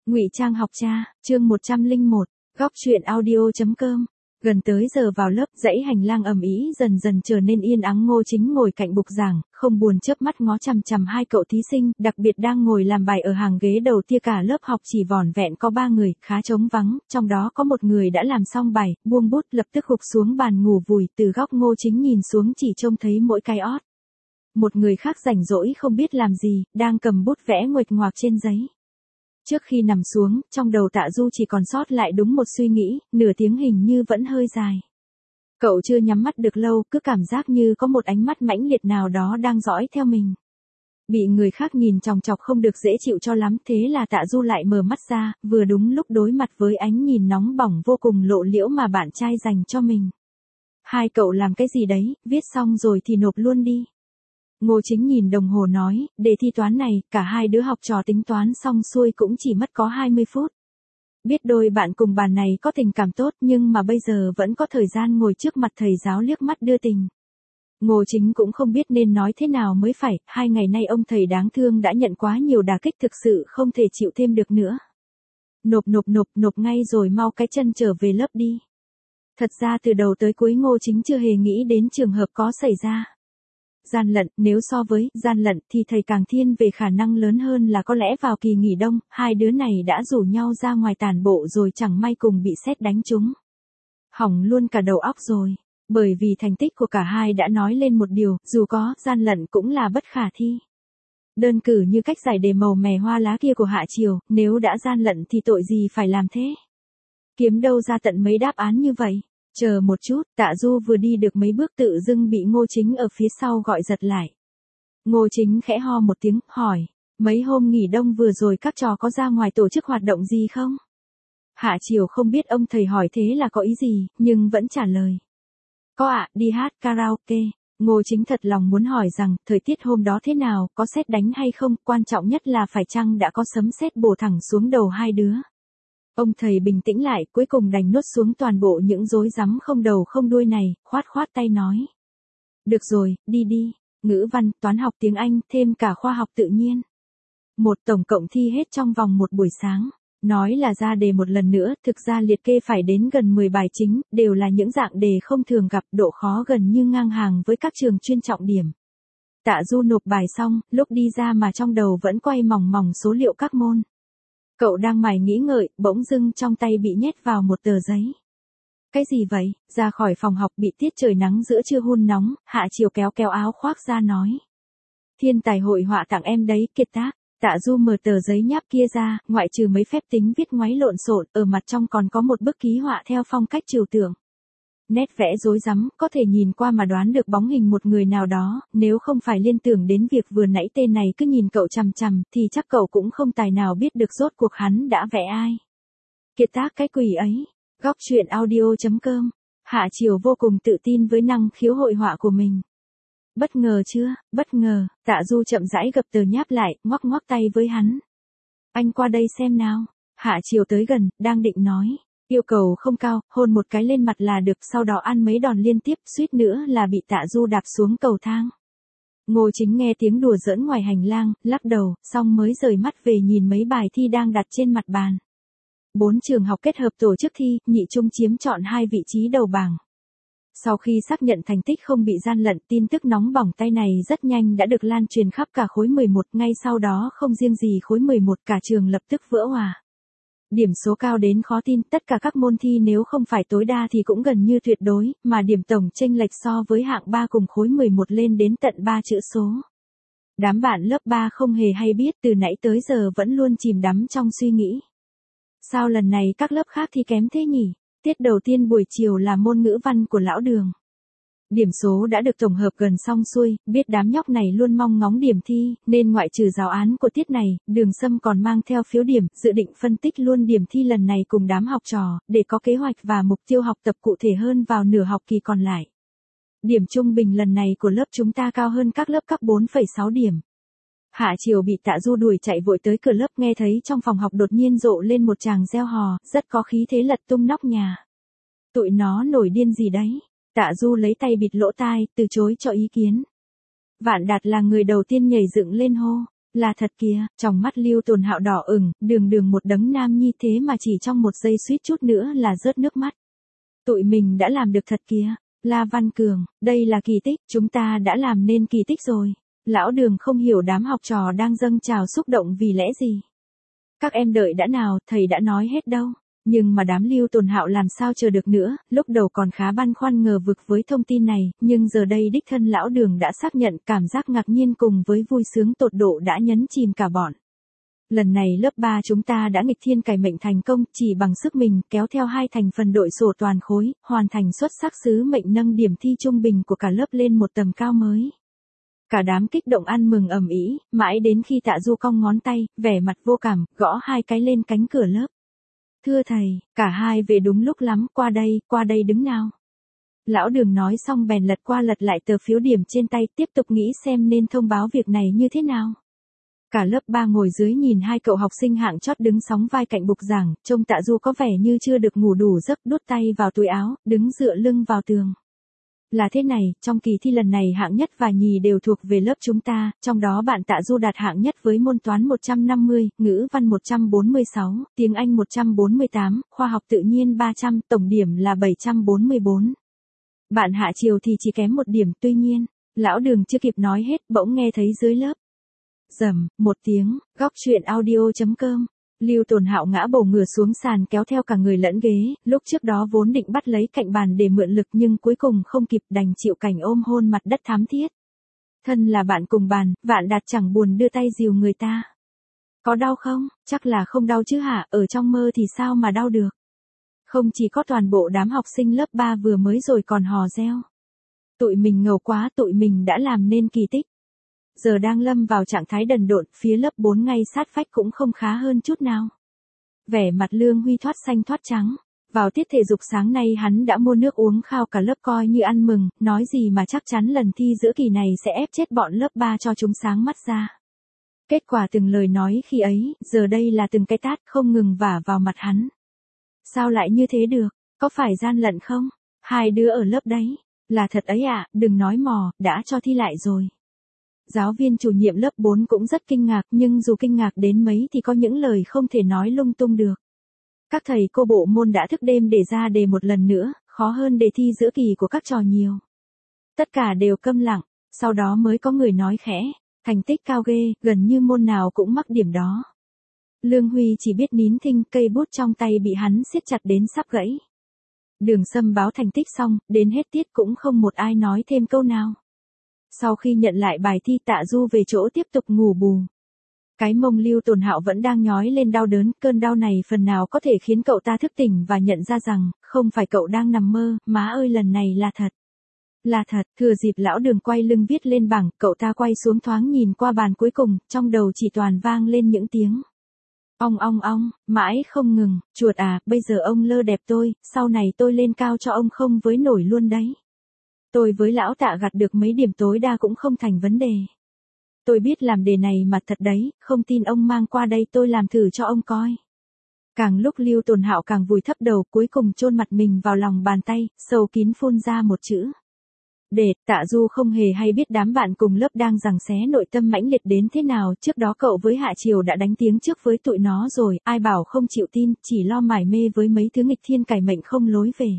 Ngụy Trang học cha, chương 101, góc truyện audio.com. Gần tới giờ vào lớp, dãy hành lang ầm ĩ dần dần trở nên yên ắng. Ngô Chính ngồi cạnh bục giảng, không buồn chớp mắt ngó chằm chằm hai cậu thí sinh, đặc biệt đang ngồi làm bài ở hàng ghế đầu tia. Cả lớp học chỉ vỏn vẹn có 3 người, khá trống vắng, trong đó có một người đã làm xong bài, buông bút lập tức gục xuống bàn ngủ vùi. Từ góc Ngô Chính nhìn xuống chỉ trông thấy mỗi cái ót. Một người khác rảnh rỗi không biết làm gì, đang cầm bút vẽ nguệch ngoạc trên giấy. Trước khi nằm xuống, trong đầu Tạ Du chỉ còn sót lại đúng một suy nghĩ, nửa tiếng hình như vẫn hơi dài. Cậu chưa nhắm mắt được lâu, cứ cảm giác như có một ánh mắt mãnh liệt nào đó đang dõi theo mình. Bị người khác nhìn chòng chọc không được dễ chịu cho lắm, thế là Tạ Du lại mở mắt ra, vừa đúng lúc đối mặt với ánh nhìn nóng bỏng vô cùng lộ liễu mà bạn trai dành cho mình. Hai cậu làm cái gì đấy, viết xong rồi thì nộp luôn đi. Ngô Chính nhìn đồng hồ nói, đề thi toán này, cả hai đứa học trò tính toán xong xuôi cũng chỉ mất có 20 phút. Biết đôi bạn cùng bàn này có tình cảm tốt nhưng mà bây giờ vẫn có thời gian ngồi trước mặt thầy giáo liếc mắt đưa tình. Ngô Chính cũng không biết nên nói thế nào mới phải, 2 ngày nay ông thầy đáng thương đã nhận quá nhiều đả kích, thực sự không thể chịu thêm được nữa. Nộp ngay rồi, mau cái chân trở về lớp đi. Thật ra từ đầu tới cuối Ngô Chính chưa hề nghĩ đến trường hợp có xảy ra. Gian lận, nếu so với gian lận thì thầy càng thiên về khả năng lớn hơn là có lẽ vào kỳ nghỉ đông, hai đứa này đã rủ nhau ra ngoài tản bộ rồi chẳng may cùng bị sét đánh trúng. Hỏng luôn cả đầu óc rồi, bởi vì thành tích của cả hai đã nói lên một điều, dù có gian lận cũng là bất khả thi. Đơn cử như cách giải đề màu mè hoa lá kia của Hạ Triều, nếu đã gian lận thì tội gì phải làm thế? Kiếm đâu ra tận mấy đáp án như vậy? Chờ một chút, Tạ Du vừa đi được mấy bước tự dưng bị Ngô Chính ở phía sau gọi giật lại. Ngô Chính khẽ ho một tiếng, hỏi, mấy hôm nghỉ đông vừa rồi các trò có ra ngoài tổ chức hoạt động gì không? Hạ Triều không biết ông thầy hỏi thế là có ý gì, nhưng vẫn trả lời. Có ạ, đi hát karaoke. Ngô Chính thật lòng muốn hỏi rằng, thời tiết hôm đó thế nào, có sét đánh hay không, quan trọng nhất là phải chăng đã có sấm sét bổ thẳng xuống đầu hai đứa. Ông thầy bình tĩnh lại, cuối cùng đành nuốt xuống toàn bộ những rối rắm không đầu không đuôi này, khoát tay nói. Được rồi, đi, ngữ văn, toán học, tiếng Anh, thêm cả khoa học tự nhiên. Tổng cộng thi hết trong vòng một buổi sáng. Nói là ra đề một lần nữa, thực ra liệt kê phải đến gần 10 bài chính, đều là những dạng đề không thường gặp, độ khó gần như ngang hàng với các trường chuyên trọng điểm. Tạ Du nộp bài xong, lúc đi ra mà trong đầu vẫn quay mòng mòng số liệu các môn. Cậu đang mải nghĩ ngợi, bỗng dưng trong tay bị nhét vào một tờ giấy. Cái gì vậy? Ra khỏi phòng học bị tiết trời nắng giữa trưa hun nóng, Hạ Triều kéo áo khoác ra nói. Thiên tài hội họa tặng em đấy, kiệt tác. Tạ Du mở tờ giấy nháp kia ra, ngoại trừ mấy phép tính viết ngoáy lộn xộn, ở mặt trong còn có một bức ký họa theo phong cách trừu tượng. Nét vẽ rối rắm, có thể nhìn qua mà đoán được bóng hình một người nào đó, nếu không phải liên tưởng đến việc vừa nãy tên này cứ nhìn cậu chằm chằm, thì chắc cậu cũng không tài nào biết được rốt cuộc hắn đã vẽ ai. Kiệt tác cái quỷ ấy. Góc truyện audio.com. Hạ Triều vô cùng tự tin với năng khiếu hội họa của mình. Bất ngờ chưa, bất ngờ, Tạ Du chậm rãi gập tờ nháp lại, ngoắc tay với hắn. Anh qua đây xem nào. Hạ Triều tới gần, đang định nói. Yêu cầu không cao, hôn một cái lên mặt là được, sau đó ăn mấy đòn liên tiếp, suýt nữa là bị Tạ Du đạp xuống cầu thang. Ngô Chính nghe tiếng đùa giỡn ngoài hành lang, lắc đầu, xong mới rời mắt về nhìn mấy bài thi đang đặt trên mặt bàn. 4 trường học kết hợp tổ chức thi, nhị trung chiếm trọn 2 vị trí đầu bảng. Sau khi xác nhận thành tích không bị gian lận, tin tức nóng bỏng tay này rất nhanh đã được lan truyền khắp cả khối 11, ngay sau đó không riêng gì khối 11, cả trường lập tức vỡ òa. Điểm số cao đến khó tin, tất cả các môn thi nếu không phải tối đa thì cũng gần như tuyệt đối, mà điểm tổng chênh lệch so với hạng 3 cùng khối 11 lên đến tận 3 chữ số. Đám bạn lớp 3 không hề hay biết, từ nãy tới giờ vẫn luôn chìm đắm trong suy nghĩ. Sao lần này các lớp khác thi kém thế nhỉ? Tiết đầu tiên buổi chiều là môn ngữ văn của lão Đường. Điểm số đã được tổng hợp gần xong xuôi, biết đám nhóc này luôn mong ngóng điểm thi, nên ngoại trừ giáo án của tiết này, Đường Sâm còn mang theo phiếu điểm, dự định phân tích luôn điểm thi lần này cùng đám học trò, để có kế hoạch và mục tiêu học tập cụ thể hơn vào nửa học kỳ còn lại. Điểm trung bình lần này của lớp chúng ta cao hơn các lớp cấp 4,6 điểm. Hạ Triều bị Tạ Du đuổi chạy vội tới cửa lớp, nghe thấy trong phòng học đột nhiên rộ lên một tràng reo hò, rất có khí thế lật tung nóc nhà. Tụi nó nổi điên gì đấy? Tạ Du lấy tay bịt lỗ tai, từ chối cho ý kiến. Vạn Đạt là người đầu tiên nhảy dựng lên hô. Là thật kìa, trong mắt Lưu Tồn Hạo đỏ ửng, đường đường một đấng nam nhi thế mà chỉ trong một giây suýt chút nữa là rớt nước mắt. Tụi mình đã làm được thật kìa. La Văn Cường, đây là kỳ tích, chúng ta đã làm nên kỳ tích rồi. Lão Đường không hiểu đám học trò đang dâng trào xúc động vì lẽ gì. Các em đợi đã nào, thầy đã nói hết đâu. Nhưng mà đám Lưu Tồn Hạo làm sao chờ được nữa, lúc đầu còn khá băn khoăn ngờ vực với thông tin này, nhưng giờ đây đích thân Lão Đường đã xác nhận, cảm giác ngạc nhiên cùng với vui sướng tột độ đã nhấn chìm cả bọn. Lần này lớp 3 chúng ta đã nghịch thiên cải mệnh thành công, chỉ bằng sức mình, kéo theo 2 thành phần đội sổ toàn khối, hoàn thành xuất sắc sứ mệnh nâng điểm thi trung bình của cả lớp lên một tầm cao mới. Cả đám kích động ăn mừng ầm ĩ, mãi đến khi Tạ Du cong ngón tay, vẻ mặt vô cảm, gõ 2 cái lên cánh cửa lớp. Thưa thầy, cả hai về đúng lúc lắm, qua đây đứng nào. Lão Đường nói xong bèn lật qua lật lại tờ phiếu điểm trên tay, tiếp tục nghĩ xem nên thông báo việc này như thế nào. Cả lớp 3 ngồi dưới nhìn 2 cậu học sinh hạng chót đứng sóng vai cạnh bục giảng, trông Tạ Du có vẻ như chưa được ngủ đủ giấc, đút tay vào túi áo, đứng dựa lưng vào tường. Là thế này, trong kỳ thi lần này hạng nhất và nhì đều thuộc về lớp chúng ta, trong đó bạn Tạ Du đạt hạng nhất với môn toán 150, ngữ văn 146, tiếng Anh 148, khoa học tự nhiên 300, tổng điểm là 744. Bạn Hạ Triều thì chỉ kém 1 điểm, tuy nhiên, Lão Đường chưa kịp nói hết, bỗng nghe thấy dưới lớp. Rầm, một tiếng, góc truyện audio.com. Lưu Tồn Hạo ngã bổ ngửa xuống sàn kéo theo cả người lẫn ghế, lúc trước đó vốn định bắt lấy cạnh bàn để mượn lực nhưng cuối cùng không kịp đành chịu cảnh ôm hôn mặt đất thám thiết. Thân là bạn cùng bàn, Vạn Đạt chẳng buồn đưa tay dìu người ta. Có đau không? Chắc là không đau chứ hả, ở trong mơ thì sao mà đau được. Không chỉ có toàn bộ đám học sinh lớp 3 vừa mới rồi còn hò reo. Tụi mình ngầu quá, tụi mình đã làm nên kỳ tích. Giờ đang lâm vào trạng thái đần độn, phía lớp 4 ngay sát vách cũng không khá hơn chút nào. Vẻ mặt Lương Huy thoát xanh thoát trắng. Vào tiết thể dục sáng nay hắn đã mua nước uống khao cả lớp coi như ăn mừng, nói gì mà chắc chắn lần thi giữa kỳ này sẽ ép chết bọn lớp 3 cho chúng sáng mắt ra. Kết quả từng lời nói khi ấy, giờ đây là từng cái tát không ngừng vả vào mặt hắn. Sao lại như thế được, có phải gian lận không? 2 đứa ở lớp đấy. Là thật ấy ạ, đừng nói mò, đã cho thi lại rồi. Giáo viên chủ nhiệm lớp 4 cũng rất kinh ngạc, nhưng dù kinh ngạc đến mấy thì có những lời không thể nói lung tung được. Các thầy cô bộ môn đã thức đêm để ra đề một lần nữa, khó hơn đề thi giữa kỳ của các trò nhiều. Tất cả đều câm lặng, sau đó mới có người nói khẽ, thành tích cao ghê, gần như môn nào cũng mắc điểm đó. Lương Huy chỉ biết nín thinh, cây bút trong tay bị hắn siết chặt đến sắp gãy. Đường Sâm báo thành tích xong, đến hết tiết cũng không một ai nói thêm câu nào. Sau khi nhận lại bài thi, Tạ Du về chỗ tiếp tục ngủ bù. Cái mông Lưu Tồn Hạo vẫn đang nhói lên đau đớn, cơn đau này phần nào có thể khiến cậu ta thức tỉnh và nhận ra rằng, không phải cậu đang nằm mơ, má ơi lần này là thật. Là thật, thừa dịp Lão Đường quay lưng viết lên bảng, cậu ta quay xuống thoáng nhìn qua bàn cuối cùng, trong đầu chỉ toàn vang lên những tiếng. Ong ong ong, mãi không ngừng, chuột à, bây giờ ông lơ đẹp tôi, sau này tôi lên cao cho ông không với nổi luôn đấy. Tôi với lão Tạ gặt được mấy điểm tối đa cũng không thành vấn đề. Tôi biết làm đề này mà thật đấy, không tin ông mang qua đây tôi làm thử cho ông coi. Càng lúc Lưu Tồn Hạo càng vùi thấp đầu, cuối cùng chôn mặt mình vào lòng bàn tay, sâu kín phun ra một chữ. Đệt. Tạ Du không hề hay biết đám bạn cùng lớp đang giằng xé nội tâm mãnh liệt đến thế nào, trước đó cậu với Hạ Triều đã đánh tiếng trước với tụi nó rồi, ai bảo không chịu tin, chỉ lo mải mê với mấy thứ nghịch thiên cải mệnh không lối về.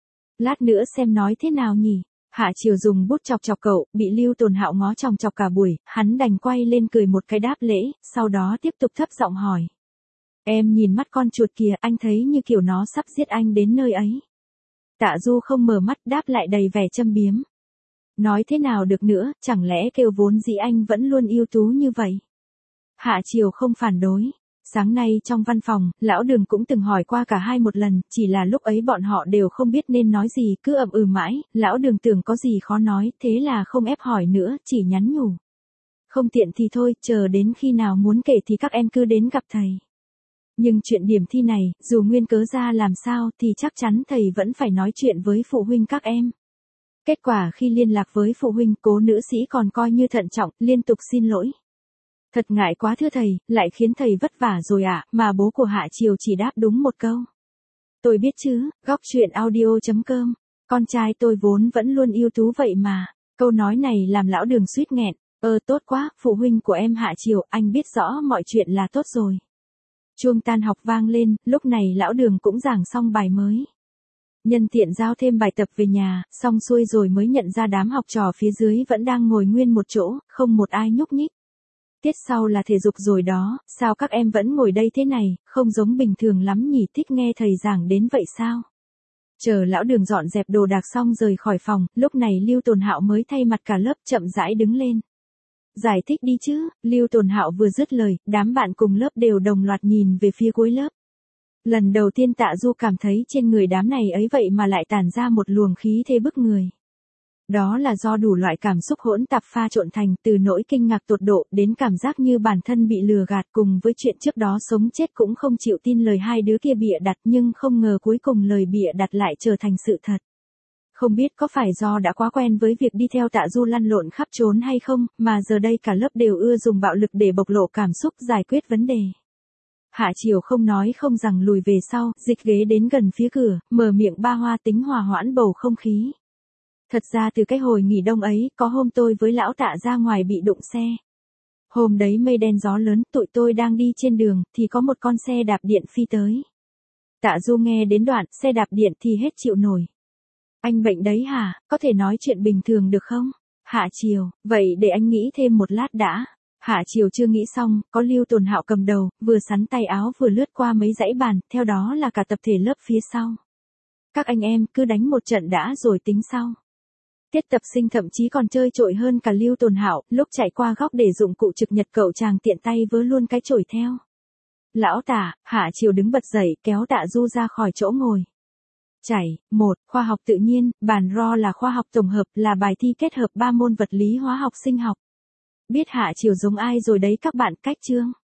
Lát nữa xem nói thế nào nhỉ. Hạ Triều dùng bút chọc chọc cậu, bị Lưu Tồn Hạo ngó chòng chọc cả buổi, hắn đành quay lên cười một cái đáp lễ, sau đó tiếp tục thấp giọng hỏi. Em nhìn mắt con chuột kìa, anh thấy như kiểu nó sắp giết anh đến nơi ấy. Tạ Du không mở mắt đáp lại đầy vẻ châm biếm. Nói thế nào được nữa, chẳng lẽ kêu vốn dĩ anh vẫn luôn ưu tú như vậy. Hạ Triều không phản đối. Sáng nay trong văn phòng, Lão Đường cũng từng hỏi qua cả hai một lần, chỉ là lúc ấy bọn họ đều không biết nên nói gì, cứ ậm ừ mãi, Lão Đường tưởng có gì khó nói, thế là không ép hỏi nữa, chỉ nhắn nhủ. Không tiện thì thôi, chờ đến khi nào muốn kể thì các em cứ đến gặp thầy. Nhưng chuyện điểm thi này, dù nguyên cớ ra làm sao thì chắc chắn thầy vẫn phải nói chuyện với phụ huynh các em. Kết quả khi liên lạc với phụ huynh, cố nữ sĩ còn coi như thận trọng, liên tục xin lỗi. Thật ngại quá thưa thầy, lại khiến thầy vất vả rồi ạ, mà bố của Hạ Triều chỉ đáp đúng một câu. Tôi biết chứ, góc truyện audio.com, con trai tôi vốn vẫn luôn ưu tú vậy mà, câu nói này làm Lão Đường suýt nghẹn. Tốt quá, phụ huynh của em Hạ Triều, anh biết rõ mọi chuyện là tốt rồi. Chuông tan học vang lên, lúc này lão Đường cũng giảng xong bài mới. Nhân tiện giao thêm bài tập về nhà, xong xuôi rồi mới nhận ra đám học trò phía dưới vẫn đang ngồi nguyên một chỗ, không một ai nhúc nhích. Tiết sau là thể dục rồi đó, sao các em vẫn ngồi đây thế này, không giống bình thường lắm nhỉ, thích nghe thầy giảng đến vậy sao? Chờ lão Đường dọn dẹp đồ đạc xong rời khỏi phòng, lúc này Lưu Tồn Hạo mới thay mặt cả lớp chậm rãi đứng lên. Giải thích đi chứ, Lưu Tồn Hạo vừa dứt lời, đám bạn cùng lớp đều đồng loạt nhìn về phía cuối lớp. Lần đầu tiên Tạ Du cảm thấy trên người đám này ấy vậy mà lại tản ra một luồng khí thế bức người. Đó là do đủ loại cảm xúc hỗn tạp pha trộn thành, từ nỗi kinh ngạc tột độ đến cảm giác như bản thân bị lừa gạt, cùng với chuyện trước đó sống chết cũng không chịu tin lời hai đứa kia bịa đặt, nhưng không ngờ cuối cùng lời bịa đặt lại trở thành sự thật. Không biết có phải do đã quá quen với việc đi theo Tạ Du lăn lộn khắp trốn hay không, mà giờ đây cả lớp đều ưa dùng bạo lực để bộc lộ cảm xúc giải quyết vấn đề. Hạ Triều không nói không rằng lùi về sau, dịch ghế đến gần phía cửa, mở miệng ba hoa tính hòa hoãn bầu không khí. Thật ra từ cái hồi nghỉ đông ấy, có hôm tôi với lão Tạ ra ngoài bị đụng xe. Hôm đấy mây đen gió lớn, tụi tôi đang đi trên đường, thì có một con xe đạp điện phi tới. Tạ Du nghe đến đoạn, xe đạp điện thì hết chịu nổi. Anh bệnh đấy hả, có thể nói chuyện bình thường được không? Hạ Triều, vậy để anh nghĩ thêm một lát đã. Hạ Triều chưa nghĩ xong, có Lưu Tồn Hạo cầm đầu, vừa sắn tay áo vừa lướt qua mấy dãy bàn, theo đó là cả tập thể lớp phía sau. Các anh em cứ đánh một trận đã rồi tính sau. Tiết tập sinh thậm chí còn chơi trội hơn cả Lưu Tồn Hạo, lúc chạy qua góc để dụng cụ trực nhật cậu chàng tiện tay vớ luôn cái chổi theo. Lão Tạ, Hạ Triều đứng bật dậy, kéo Tạ Du ra khỏi chỗ ngồi. Chảy, 1, khoa học tự nhiên, bàn RO là khoa học tổng hợp, là bài thi kết hợp 3 môn vật lý hóa học sinh học. Biết Hạ Triều giống ai rồi đấy các bạn, cách chương.